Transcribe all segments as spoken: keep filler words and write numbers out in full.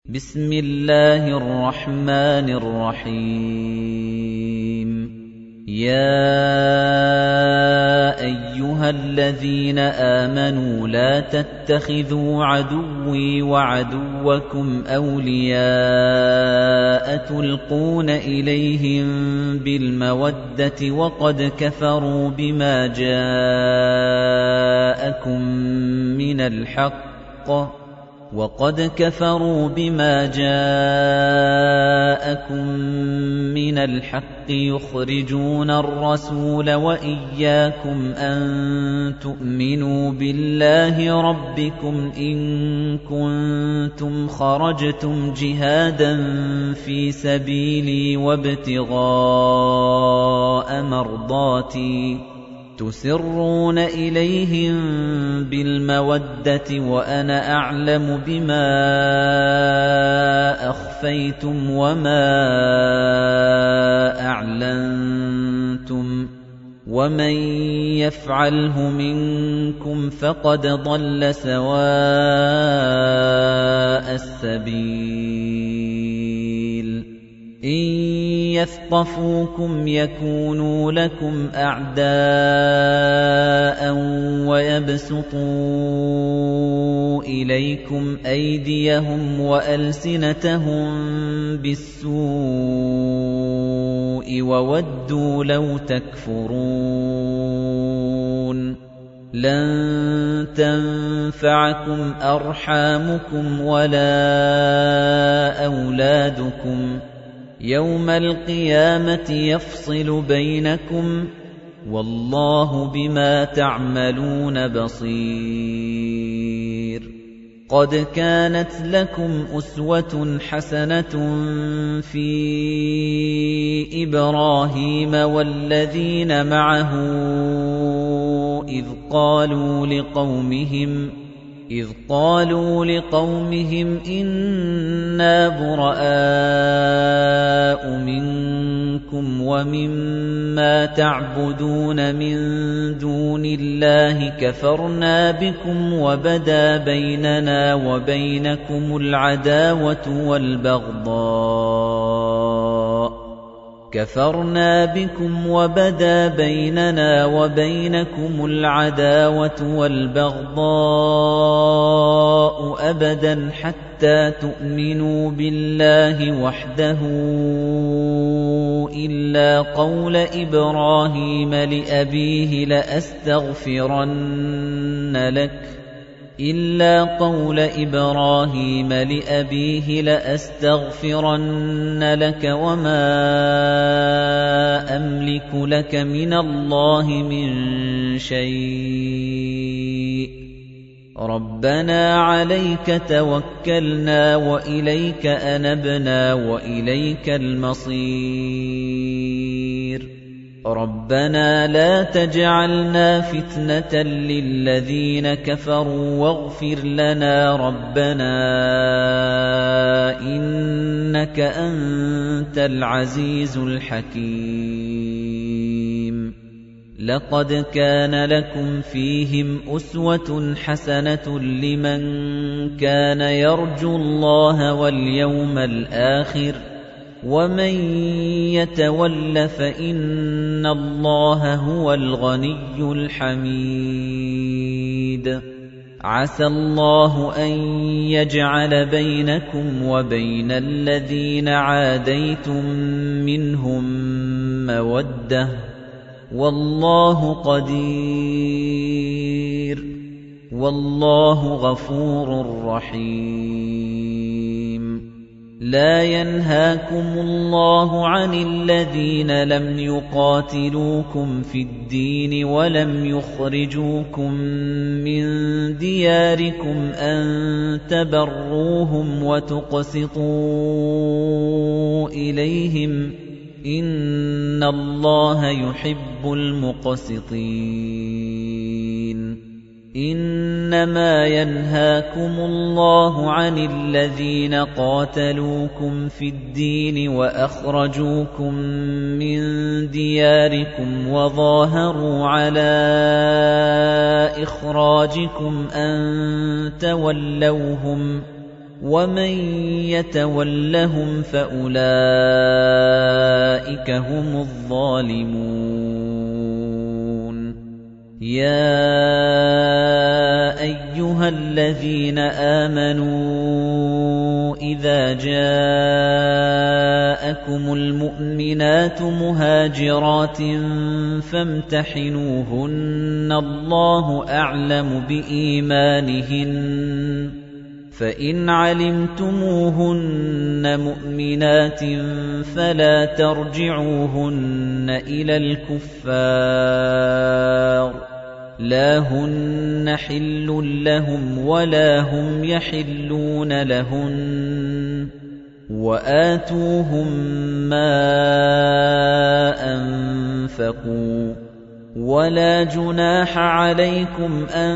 بسم الله الرحمن الرحيم يا أيها الذين آمنوا لا تتخذوا عدوي وعدوكم أولياء تلقون إليهم بالمودة وقد كفروا بما جاءكم من الحق وَقَدْ كَفَرُوا بِمَا جَاءَكُم مِّنَ الْحَقِّ يُخْرِجُونَ الرَّسُولَ وَإِيَّاكُمْ أَن تُؤْمِنُوا بِاللَّهِ رَبِّكُمْ إِن كُنتُمْ خَرَجْتُمْ جِهَادًا فِي سَبِيلِي وَابْتِغَاءَ مَرْضَاتِي تُسِرُّونَ إِلَيْهِم بِالْمَوَدَّةِ وَأَنَا أَعْلَمُ بِمَا أَخْفَيْتُمْ وَمَا أَعْلَنتُمْ ۚ وَمَن يَفْعَلْهُ مِنكُمْ فَقَدْ ضَلَّ سَوَاءَ السَّبِيلِ إِن يَثْقَفُوكُمْ يَكُونُوا لَكُمْ أَعْدَاءً وَيَبْسُطُوا إِلَيْكُمْ أَيْدِيَهُمْ وَأَلْسِنَتَهُم بِالسُّوءِ وَوَدُّوا لَوْ تَكْفُرُونَ لَن تَنفَعَكُمْ أَرْحَامُكُمْ وَلَا أَوْلَادُكُمْ يَوْمَ الْقِيَامَةِ يَفْصِلُ بَيْنَكُمْ ۚ وَاللَّهُ بِمَا تَعْمَلُونَ بَصِيرٌ قَدْ كَانَتْ لَكُمْ أُسْوَةٌ حَسَنَةٌ فِي إِبْرَاهِيمَ وَالَّذِينَ مَعَهُ إِذْ قَالُوا لِقَوْمِهِمْ إِذْ قَالُوا لِقَوْمِهِمْ إِنَّا بُرَآءُ مِنكُمْ وَمِمَّا تَعْبُدُونَ مِن دُونِ اللَّهِ كَفَرْنَا بِكُمْ وَبَدَا بَيْنَنَا وَبَيْنَكُمُ الْعَدَاوَةُ وَالْبَغْضَاءُ كَفَرْنَا بِكُمْ وَبَدَا بَيْنَنَا وَبَيْنَكُمُ الْعَدَاوَةُ وَالْبَغْضَاءُ أَبَدًا حَتَّى تُؤْمِنُوا بِاللَّهِ وَحْدَهُ إِلَّا قَوْلَ إِبْرَاهِيمَ لِأَبِيهِ لَأَسْتَغْفِرَنَّ لَكَ إِلَّا قَوْلَ إِبْرَاهِيمَ لِأَبِيهِ لَأَسْتَغْفِرَنَّ لَكَ وَمَا أَمْلِكُ لَكَ مِنَ اللَّهِ مِن شَيْءٍ رَبَّنَا عَلَيْكَ تَوَكَّلْنَا وَإِلَيْكَ أَنَبْنَا وَإِلَيْكَ الْمَصِيرُ رَبَّنَا لَا تَجْعَلْنَا فِتْنَةً لِّلَّذِينَ كَفَرُوا وَاغْفِرْ لَنَا رَبَّنَا إِنَّكَ أَنتَ الْعَزِيزُ الْحَكِيمُ لَقَدْ كَانَ لَكُمْ فِيهِمْ أُسْوَةٌ حَسَنَةٌ لِّمَن كَانَ يَرْجُو اللَّهَ وَالْيَوْمَ الْآخِرَ وَمَن يَتَوَلَّ فَإِنَّ اللَّهَ هُوَ الْغَنِيُّ الْحَمِيدُ عَسَى اللَّهُ أَن يَجْعَلَ بَيْنَكُمْ وَبَيْنَ الَّذِينَ عَادَيْتُم مِّنْهُم مَّوَدَّةً وَاللَّهُ قَدِيرٌ وَاللَّهُ غَفُورٌ رَّحِيمٌ لا ينهاكم الله عن الذين لم يقاتلوكم في الدين ولم يخرجوكم من دياركم أن تبروهم وتقسطوا إليهم إن الله يحب المقسطين إنما ينهاكم الله عن الذين قاتلوكم في الدين وأخرجوكم من دياركم وظاهروا على إخراجكم أن تولوهم وَمَن يَتَوَلَّهُمْ فَأُولَٰئِكَ هُمُ الظَّالِمُونَ يَا أَيُّهَا الَّذِينَ آمَنُوا إِذَا جَاءَكُمُ الْمُؤْمِنَاتُ مُهَاجِرَاتٍ فَامْتَحِنُوهُنَّ اللَّهُ أَعْلَمُ بِإِيمَانِهِنَّ فَإِنْ عَلِمْتُمُوهُنَّ مُؤْمِنَاتٍ فَلَا تَرْجِعُوهُنَّ إِلَى الْكُفَّارِ لَا هُنَّ حِلٌّ لَّهُمْ وَلَا هُمْ يَحِلُّونَ لَهُنَّ وَآتُوهُم مَّا أَنفَقُوا وَلَا جُنَاحَ عَلَيْكُمْ أَن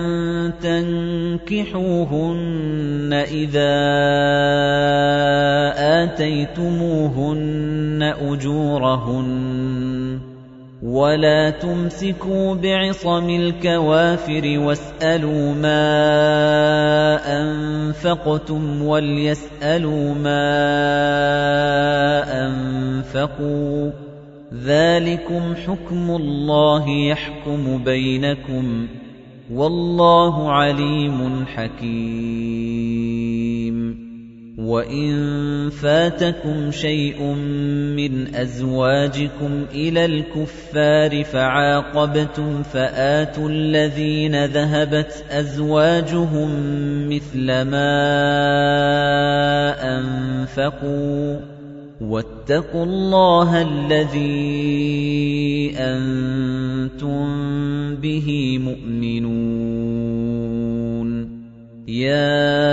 تَنكِحُوهُنَّ إِذَا آتَيْتُمُوهُنَّ أُجُورَهُنَّ وَلَا تُمْسِكُوا بِعِصَمِ الْكَوَافِرِ وَاسْأَلُوا مَا أَنفَقْتُمْ وَلْيَسْأَلُوا مَا أَنفَقُوا ۚ ذَلِكُمْ حُكْمُ اللَّهِ يَحْكُمُ بَيْنَكُمْ ۚ وَاللَّهُ عَلِيمٌ حَكِيمٌ وَإِن فَاتَكُمْ شَيْءٌ مِّنْ أَزْوَاجِكُمْ إِلَى الْكُفَّارِ فَعَاقَبْتُمْ فَآتُوا الَّذِينَ ذَهَبَتْ أَزْوَاجُهُم مِّثْلَ مَا أَنفَقُوا ۚ وَاتَّقُوا اللَّهَ الَّذِي أَنتُم بِهِ مُؤْمِنُونَ يَا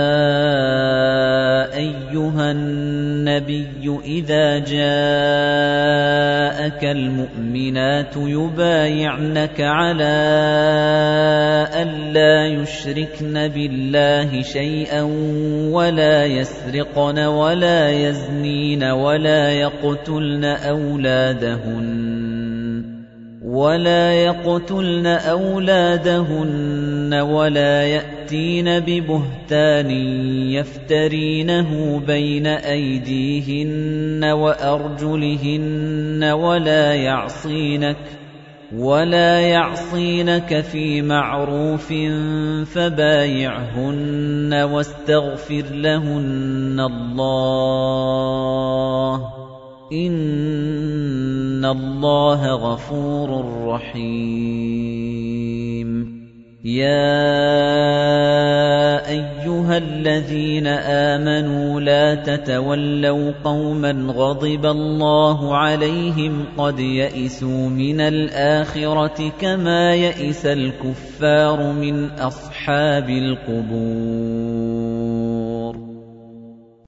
أَيُّهَا النَّبِيُّ إِذَا جَاءَكَ الْمُؤْمِنَاتُ يُبَايِعْنَكَ عَلَىٰ أَلَّا يُشْرِكْنَ بِاللَّهِ شَيْئًا وَلَا يَسْرِقْنَ وَلَا يَزْنِينَ وَلَا يَقْتُلْنَ أَوْلَادَهُنَّ وَلَا يَقْتُلْنَ أَوْلَادَهُنَّ وَلَا يَأْتِينَ بِبُهْتَانٍ يَفْتَرِينَهُ بَيْنَ أَيْدِيهِنَّ وَأَرْجُلِهِنَّ وَلَا يَعْصِينَكَ وَلَا يَعْصِينَكَ فِي مَعْرُوفٍ فَبَايِعْهُنَّ وَاسْتَغْفِرْ لَهُنَّ اللَّهَ ۖ إِنَّ اللَّهَ غَفُورٌ رَّحِيمٌ يَا أَيُّهَا الَّذِينَ آمَنُوا لَا تَتَوَلَّوْا قَوْمًا غَضِبَ اللَّهُ عَلَيْهِمْ قَدْ يَئِسُوا مِنَ الْآخِرَةِ كَمَا يَئِسَ الْكُفَّارُ مِنْ أَصْحَابِ الْقُبُورِ